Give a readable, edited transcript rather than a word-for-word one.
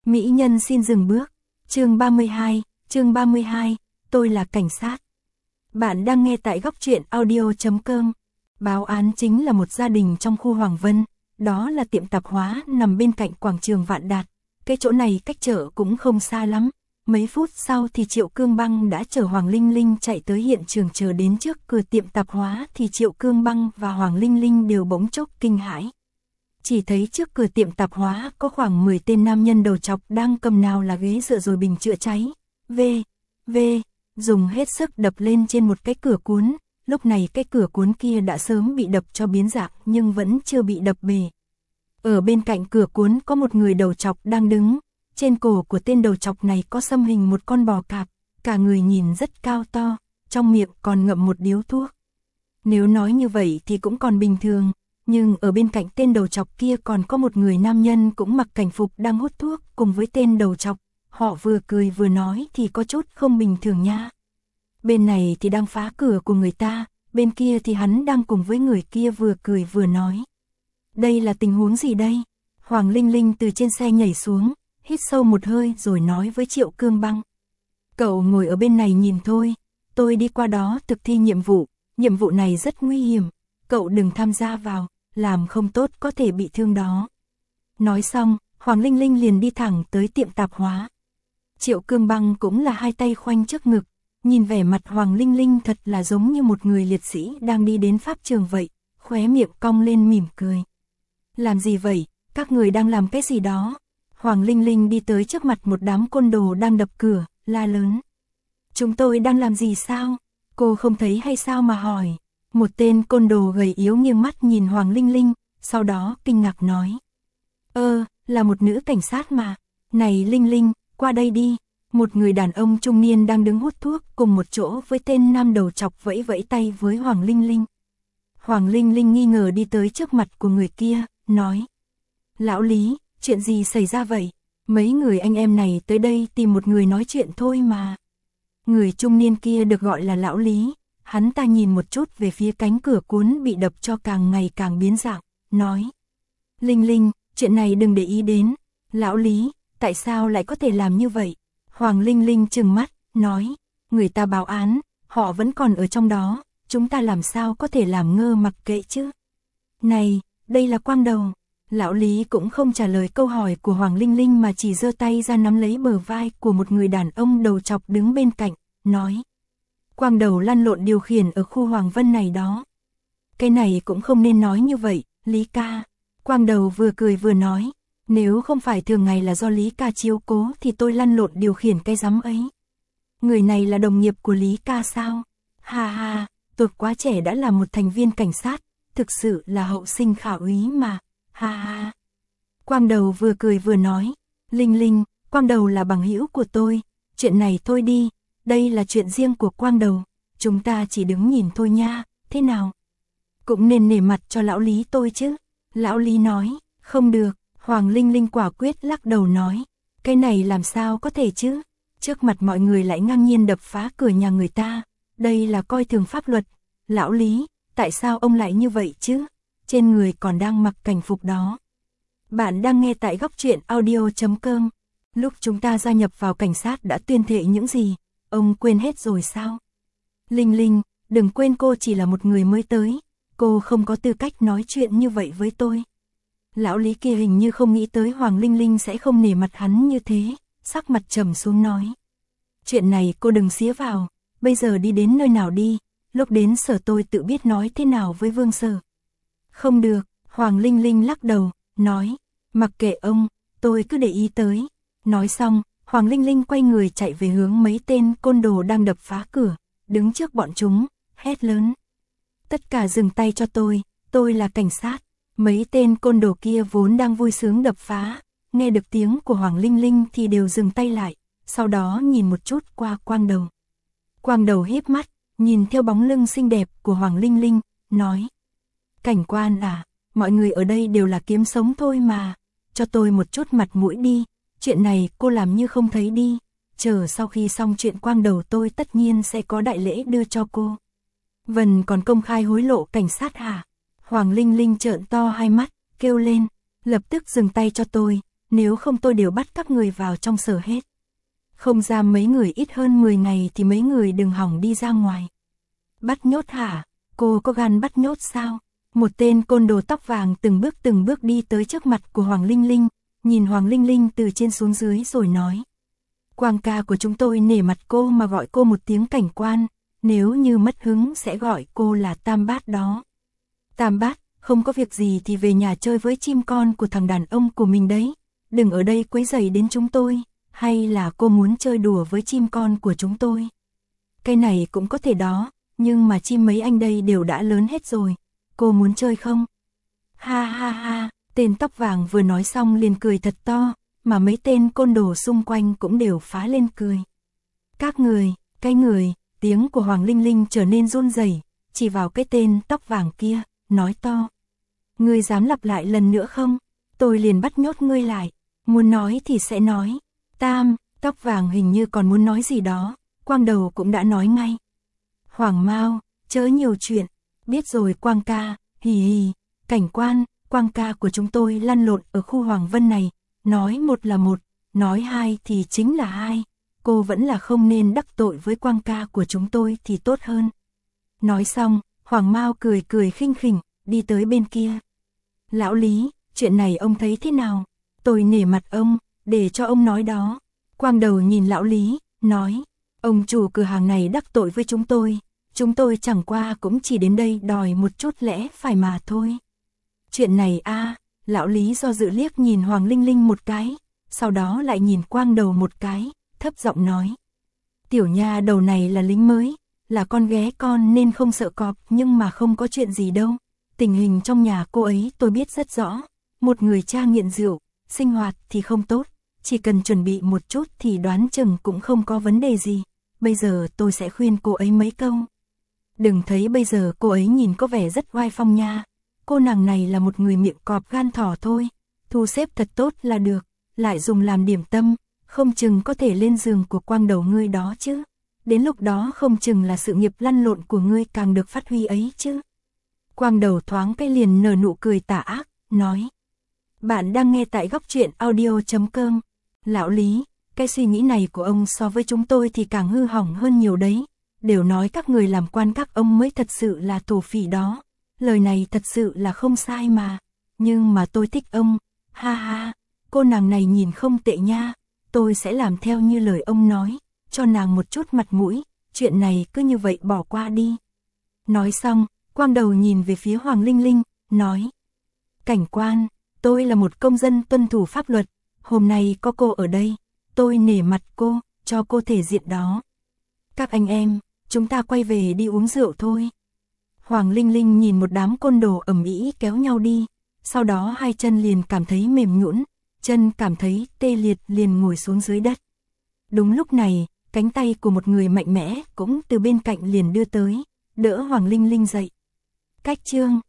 Mỹ nhân xin dừng bước. Chương 32, tôi là cảnh sát. Bạn đang nghe tại góc truyện audio.com. Báo án chính là một gia đình trong khu Hoàng Vân, đó là tiệm tạp hóa nằm bên cạnh quảng trường Vạn Đạt. Cái chỗ này cách chợ cũng không xa lắm. Mấy phút sau thì Triệu Cương Băng đã chở Hoàng Linh Linh chạy tới hiện trường. Chờ đến trước cửa tiệm tạp hóa thì Triệu Cương Băng và Hoàng Linh Linh đều bỗng chốc kinh hãi. Chỉ thấy trước cửa tiệm tạp hóa có khoảng 10 tên nam nhân đầu trọc đang cầm nào là ghế dựa rồi bình chữa cháy. Dùng hết sức đập lên trên một cái cửa cuốn. Lúc này cái cửa cuốn kia đã sớm bị đập cho biến dạng nhưng vẫn chưa bị đập bể. Ở bên cạnh cửa cuốn có một người đầu trọc đang đứng. Trên cổ của tên đầu trọc này có xăm hình một con bò cạp. Cả người nhìn rất cao to, trong miệng còn ngậm một điếu thuốc. Nếu nói như vậy thì cũng còn bình thường. Nhưng ở bên cạnh tên đầu trọc kia còn có một người nam nhân cũng mặc cảnh phục đang hút thuốc cùng với tên đầu trọc. Họ vừa cười vừa nói thì có chút không bình thường nha. Bên này thì đang phá cửa của người ta, bên kia thì hắn đang cùng với người kia vừa cười vừa nói. Đây là tình huống gì đây? Hoàng Linh Linh từ trên xe nhảy xuống, hít sâu một hơi rồi nói với Triệu Cương Băng. Cậu ngồi ở bên này nhìn thôi, tôi đi qua đó thực thi nhiệm vụ này rất nguy hiểm, cậu đừng tham gia vào, làm không tốt có thể bị thương đó. Nói xong, Hoàng Linh Linh liền đi thẳng tới tiệm tạp hóa. Triệu Cương Băng cũng là hai tay khoanh trước ngực, nhìn vẻ mặt Hoàng Linh Linh thật là giống như một người liệt sĩ đang đi đến pháp trường vậy, khóe miệng cong lên mỉm cười. Làm gì vậy, các người đang làm cái gì đó? Hoàng Linh Linh đi tới trước mặt một đám côn đồ đang đập cửa, la lớn. Chúng tôi đang làm gì sao? Cô không thấy hay sao mà hỏi? Một tên côn đồ gầy yếu nghiêng mắt nhìn Hoàng Linh Linh, sau đó kinh ngạc nói. Là một nữ cảnh sát mà. Này Linh Linh, qua đây đi. Một người đàn ông trung niên đang đứng hút thuốc cùng một chỗ với tên nam đầu trọc vẫy vẫy tay với Hoàng Linh Linh. Hoàng Linh Linh nghi ngờ đi tới trước mặt của người kia, nói. Lão Lý, chuyện gì xảy ra vậy? Mấy người anh em này tới đây tìm một người nói chuyện thôi mà. Người trung niên kia được gọi là Lão Lý. Hắn ta nhìn một chút về phía cánh cửa cuốn bị đập cho càng ngày càng biến dạng, nói. Linh Linh, chuyện này đừng để ý đến. Lão Lý, tại sao lại có thể làm như vậy? Hoàng Linh Linh trừng mắt, nói. Người ta báo án, họ vẫn còn ở trong đó, chúng ta làm sao có thể làm ngơ mặc kệ chứ? Này, đây là Quang Đầu. Lão Lý cũng không trả lời câu hỏi của Hoàng Linh Linh mà chỉ giơ tay ra nắm lấy bờ vai của một người đàn ông đầu trọc đứng bên cạnh, nói. Quang Đầu lăn lộn điều khiển ở khu Hoàng Vân này đó. Cái này cũng không nên nói như vậy, Lý ca. Quang Đầu vừa cười vừa nói. Nếu không phải thường ngày là do Lý ca chiếu cố thì tôi lăn lộn điều khiển cái rắm ấy. Người này là đồng nghiệp của Lý ca sao? Ha, tôi quá trẻ đã là một thành viên cảnh sát, thực sự là hậu sinh khảo úy mà. Ha. Quang Đầu vừa cười vừa nói. Linh Linh, Quang Đầu là bằng hữu của tôi, chuyện này thôi đi. Đây là chuyện riêng của Quang Đầu, chúng ta chỉ đứng nhìn thôi nha, thế nào? Cũng nên nể mặt cho Lão Lý tôi chứ. Lão Lý nói, không được. Hoàng Linh Linh quả quyết lắc đầu nói. Cái này làm sao có thể chứ? Trước mặt mọi người lại ngang nhiên đập phá cửa nhà người ta. Đây là coi thường pháp luật. Lão Lý, tại sao ông lại như vậy chứ? Trên người còn đang mặc cảnh phục đó. Bạn đang nghe tại góc truyện audio.com. Lúc chúng ta gia nhập vào cảnh sát đã tuyên thệ những gì? Ông quên hết rồi sao? Linh Linh, đừng quên cô chỉ là một người mới tới. Cô không có tư cách nói chuyện như vậy với tôi. Lão Lý kia hình như không nghĩ tới Hoàng Linh Linh sẽ không nể mặt hắn như thế, sắc mặt trầm xuống nói. Chuyện này cô đừng xía vào, bây giờ đi đến nơi nào đi, lúc đến sở tôi tự biết nói thế nào với Vương Sở. Không được, Hoàng Linh Linh lắc đầu, nói, mặc kệ ông, tôi cứ để ý tới. Nói xong, Hoàng Linh Linh quay người chạy về hướng mấy tên côn đồ đang đập phá cửa, đứng trước bọn chúng, hét lớn. Tất cả dừng tay cho tôi là cảnh sát. Mấy tên côn đồ kia vốn đang vui sướng đập phá, nghe được tiếng của Hoàng Linh Linh thì đều dừng tay lại, sau đó nhìn một chút qua Quang Đầu. Quang Đầu híp mắt, nhìn theo bóng lưng xinh đẹp của Hoàng Linh Linh, nói. Cảnh quan à, mọi người ở đây đều là kiếm sống thôi mà, cho tôi một chút mặt mũi đi, chuyện này cô làm như không thấy đi, chờ sau khi xong chuyện Quang Đầu tôi tất nhiên sẽ có đại lễ đưa cho cô. Vân còn công khai hối lộ cảnh sát hả? Hoàng Linh Linh trợn to hai mắt, kêu lên, lập tức dừng tay cho tôi, nếu không tôi đều bắt các người vào trong sở hết. Không giam mấy người ít hơn 10 ngày thì mấy người đừng hỏng đi ra ngoài. Bắt nhốt hả? Cô có gan bắt nhốt sao? Một tên côn đồ tóc vàng từng bước đi tới trước mặt của Hoàng Linh Linh, nhìn Hoàng Linh Linh từ trên xuống dưới rồi nói. Quang ca của chúng tôi nể mặt cô mà gọi cô một tiếng cảnh quan, nếu như mất hứng sẽ gọi cô là Tam Bát đó. Tam Bát, không có việc gì thì về nhà chơi với chim con của thằng đàn ông của mình đấy, đừng ở đây quấy rầy đến chúng tôi, hay là cô muốn chơi đùa với chim con của chúng tôi? Cái này cũng có thể đó, nhưng mà chim mấy anh đây đều đã lớn hết rồi, cô muốn chơi không? Ha ha ha, tên tóc vàng vừa nói xong liền cười thật to, mà mấy tên côn đồ xung quanh cũng đều phá lên cười. Các người, cái người, tiếng của Hoàng Linh Linh trở nên run rẩy, chỉ vào cái tên tóc vàng kia, nói to. Ngươi dám lặp lại lần nữa không? Tôi liền bắt nhốt ngươi lại, muốn nói thì sẽ nói. Tam, tóc vàng hình như còn muốn nói gì đó, Quang Đầu cũng đã nói ngay. Hoàng Mao, chớ nhiều chuyện, biết rồi Quang ca, hì hì, cảnh quan, Quang ca của chúng tôi lăn lộn ở khu Hoàng Vân này, nói một là một, nói hai thì chính là hai, cô vẫn là không nên đắc tội với Quang ca của chúng tôi thì tốt hơn. Nói xong, Hoàng Mao cười cười khinh khỉnh, đi tới bên kia. Lão Lý, chuyện này ông thấy thế nào? Tôi nể mặt ông, để cho ông nói đó. Quang Đầu nhìn Lão Lý, nói, ông chủ cửa hàng này đắc tội với chúng tôi chẳng qua cũng chỉ đến đây đòi một chút lẽ phải mà thôi. Chuyện này Lão Lý do dự liếc nhìn Hoàng Linh Linh một cái, sau đó lại nhìn Quang Đầu một cái, thấp giọng nói. Tiểu nha đầu này là lính mới, là con ghé con nên không sợ cọp, nhưng mà không có chuyện gì đâu. Tình hình trong nhà cô ấy tôi biết rất rõ, một người cha nghiện rượu, sinh hoạt thì không tốt, chỉ cần chuẩn bị một chút thì đoán chừng cũng không có vấn đề gì. Bây giờ tôi sẽ khuyên cô ấy mấy câu. Đừng thấy bây giờ cô ấy nhìn có vẻ rất oai phong nha, cô nàng này là một người miệng cọp gan thỏ thôi, thu xếp thật tốt là được, lại dùng làm điểm tâm, không chừng có thể lên giường của Quang Đầu ngươi đó chứ. Đến lúc đó không chừng là sự nghiệp lăn lộn của ngươi càng được phát huy ấy chứ. Quang Đầu thoáng cái liền nở nụ cười tà ác, nói. Bạn đang nghe tại Góc Truyện Audio.com. Lão Lý, cái suy nghĩ này của ông so với chúng tôi thì càng hư hỏng hơn nhiều đấy. Đều nói các người làm quan các ông mới thật sự là thổ phỉ đó. Lời này thật sự là không sai mà. Nhưng mà tôi thích ông. Ha ha, cô nàng này nhìn không tệ nha. Tôi sẽ làm theo như lời ông nói, cho nàng một chút mặt mũi. Chuyện này cứ như vậy bỏ qua đi. Nói xong, Quang Đầu nhìn về phía Hoàng Linh Linh, nói. Cảnh quan, tôi là một công dân tuân thủ pháp luật. Hôm nay có cô ở đây, tôi nể mặt cô, cho cô thể diện đó. Các anh em, chúng ta quay về đi uống rượu thôi. Hoàng Linh Linh nhìn một đám côn đồ ầm ĩ kéo nhau đi, sau đó hai chân liền cảm thấy mềm nhũn, chân cảm thấy tê liệt liền ngồi xuống dưới đất. Đúng lúc này, cánh tay của một người mạnh mẽ cũng từ bên cạnh liền đưa tới, đỡ Hoàng Linh Linh dậy. Cách chương